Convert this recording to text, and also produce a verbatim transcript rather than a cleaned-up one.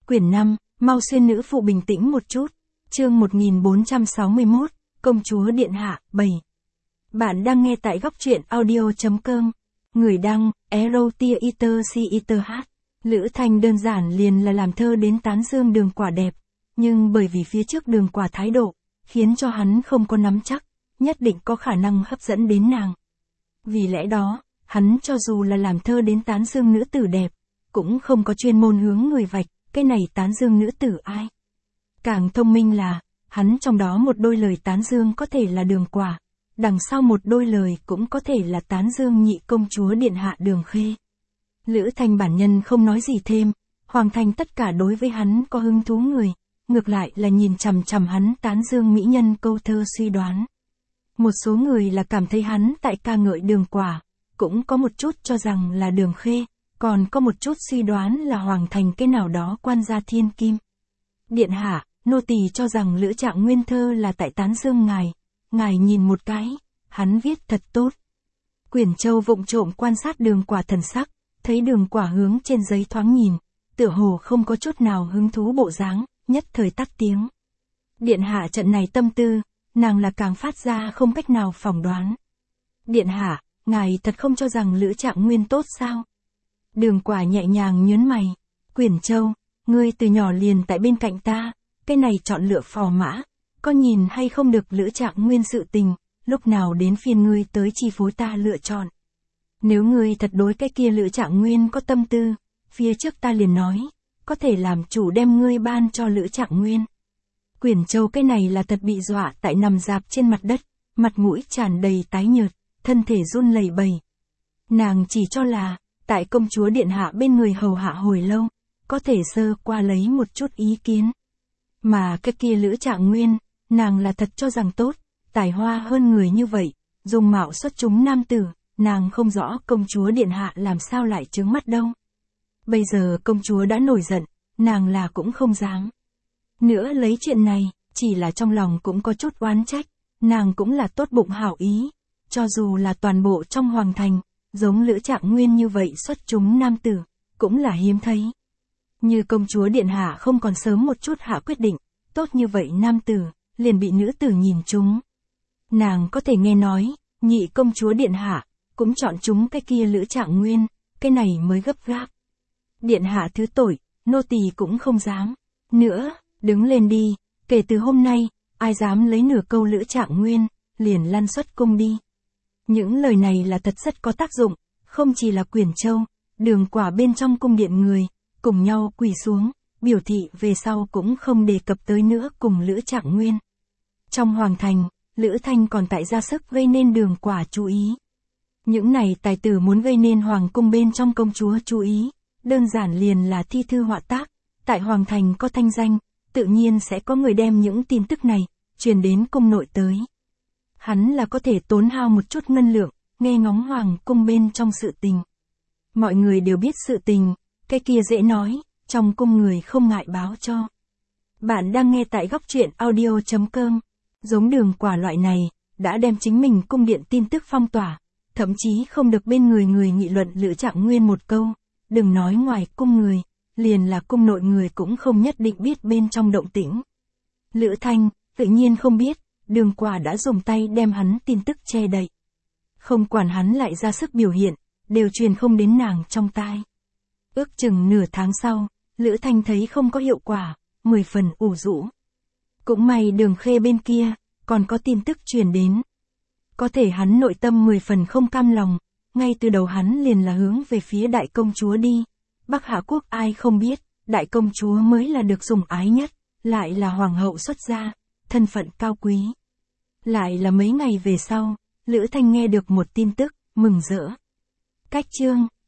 Quyển năm, mau xuyên nữ phụ bình tĩnh một chút. Chương một nghìn bốn trăm sáu mươi mốt, Công chúa Điện Hạ, bảy. Bạn đang nghe tại góc truyện audio chấm com. Người đăng, Erotia Iter Si Iter H. Lữ Thanh đơn giản liền là làm thơ đến tán dương Đường Quả đẹp, nhưng bởi vì phía trước Đường Quả thái độ, khiến cho hắn không có nắm chắc, nhất định có khả năng hấp dẫn đến nàng. Vì lẽ đó, hắn cho dù là làm thơ đến tán dương nữ tử đẹp, cũng không có chuyên môn hướng người vạch, cái này tán dương nữ tử ai. Càng thông minh là, hắn trong đó một đôi lời tán dương có thể là Đường Quả, đằng sau một đôi lời cũng có thể là tán dương nhị công chúa Điện Hạ Đường Khê. Lữ Thanh bản nhân không nói gì thêm, Hoàng thành tất cả đối với hắn có hứng thú người, ngược lại là nhìn chằm chằm hắn tán dương mỹ nhân câu thơ suy đoán. Một số người là cảm thấy hắn tại ca ngợi Đường Quả, cũng có một chút cho rằng là Đường Khê, còn có một chút suy đoán là Hoàng thành cái nào đó quan gia thiên kim. Điện Hạ, nô tỳ cho rằng Lữ Trạng Nguyên thơ là tại tán dương ngài, ngài nhìn một cái, hắn viết thật tốt. Quyển Châu vụng trộm quan sát Đường Quả thần sắc, thấy Đường Quả hướng trên giấy thoáng nhìn, tựa hồ không có chút nào hứng thú bộ dáng, nhất thời tắt tiếng. Điện Hạ trận này tâm tư, nàng là càng phát ra không cách nào phỏng đoán. Điện Hạ, ngài thật không cho rằng Lữ Trạng Nguyên tốt sao? Đường Quả nhẹ nhàng nhớn mày. Quyển Châu, ngươi từ nhỏ liền tại bên cạnh ta, cái này chọn lựa phò mã, có nhìn hay không được Lữ Trạng Nguyên sự tình, lúc nào đến phiên ngươi tới chi phối ta lựa chọn. Nếu ngươi thật đối cái kia Lữ Trạng Nguyên có tâm tư, phía trước ta liền nói, có thể làm chủ đem ngươi ban cho Lữ Trạng Nguyên. Quyển Châu cái này là thật bị dọa tại nằm dạp trên mặt đất, mặt mũi tràn đầy tái nhợt, thân thể run lẩy bẩy. Nàng chỉ cho là, tại công chúa Điện Hạ bên người hầu hạ hồi lâu, có thể sơ qua lấy một chút ý kiến. Mà cái kia Lữ Trạng Nguyên, nàng là thật cho rằng tốt, tài hoa hơn người như vậy, dùng mạo xuất chúng nam tử, nàng không rõ công chúa Điện Hạ làm sao lại trướng mắt đâu. Bây giờ công chúa đã nổi giận, nàng là cũng không dám. Nữa lấy chuyện này, chỉ là trong lòng cũng có chút oán trách, nàng cũng là tốt bụng hảo ý, cho dù là toàn bộ trong hoàng thành, giống Lữ Trạng Nguyên như vậy xuất chúng nam tử, cũng là hiếm thấy. Như công chúa Điện Hạ không còn sớm một chút hạ quyết định, tốt như vậy nam tử, liền bị nữ tử nhìn trúng. Nàng có thể nghe nói, nhị công chúa Điện Hạ, cũng chọn chúng cái kia Lữ Trạng Nguyên, cái này mới gấp gáp. Điện Hạ thứ tội, nô tỳ cũng không dám. Nữa, đứng lên đi, kể từ hôm nay, ai dám lấy nửa câu Lữ Trạng Nguyên, liền lăn xuất cung đi. Những lời này là thật rất có tác dụng, không chỉ là Quyển Châu, Đường Quả bên trong cung điện người, cùng nhau quỳ xuống, biểu thị về sau cũng không đề cập tới nữa cùng Lữ Trạng Nguyên. Trong hoàng thành, Lữ Thanh còn tại ra sức gây nên Đường Quả chú ý. Những này tài tử muốn gây nên hoàng cung bên trong công chúa chú ý, đơn giản liền là thi thư họa tác, tại hoàng thành có thanh danh, tự nhiên sẽ có người đem những tin tức này, truyền đến cung nội tới. Hắn là có thể tốn hao một chút ngân lượng, nghe ngóng hoàng cung bên trong sự tình. Mọi người đều biết sự tình, cái kia dễ nói, trong cung người không ngại báo cho. Bạn đang nghe tại góc truyện audio chấm com. Giống Đường Quả loại này, đã đem chính mình cung điện tin tức phong tỏa, thậm chí không được bên người người nghị luận Lữ Trạng Nguyên một câu, đừng nói ngoài cung người, liền là cung nội người cũng không nhất định biết bên trong động tĩnh. Lữ Thanh, tự nhiên không biết, Đường Quả đã dùng tay đem hắn tin tức che đậy. Không quản hắn lại ra sức biểu hiện, đều truyền không đến nàng trong tai. Ước chừng nửa tháng sau, Lữ Thanh thấy không có hiệu quả, mười phần ủ rũ. Cũng may Đường Khê bên kia, còn có tin tức truyền đến. Có thể hắn nội tâm mười phần không cam lòng, ngay từ đầu hắn liền là hướng về phía đại công chúa đi. Bắc Hạ quốc ai không biết, đại công chúa mới là được sủng ái nhất, lại là hoàng hậu xuất gia, thân phận cao quý. Lại là mấy ngày về sau, Lữ Thanh nghe được một tin tức, mừng rỡ. Cách chương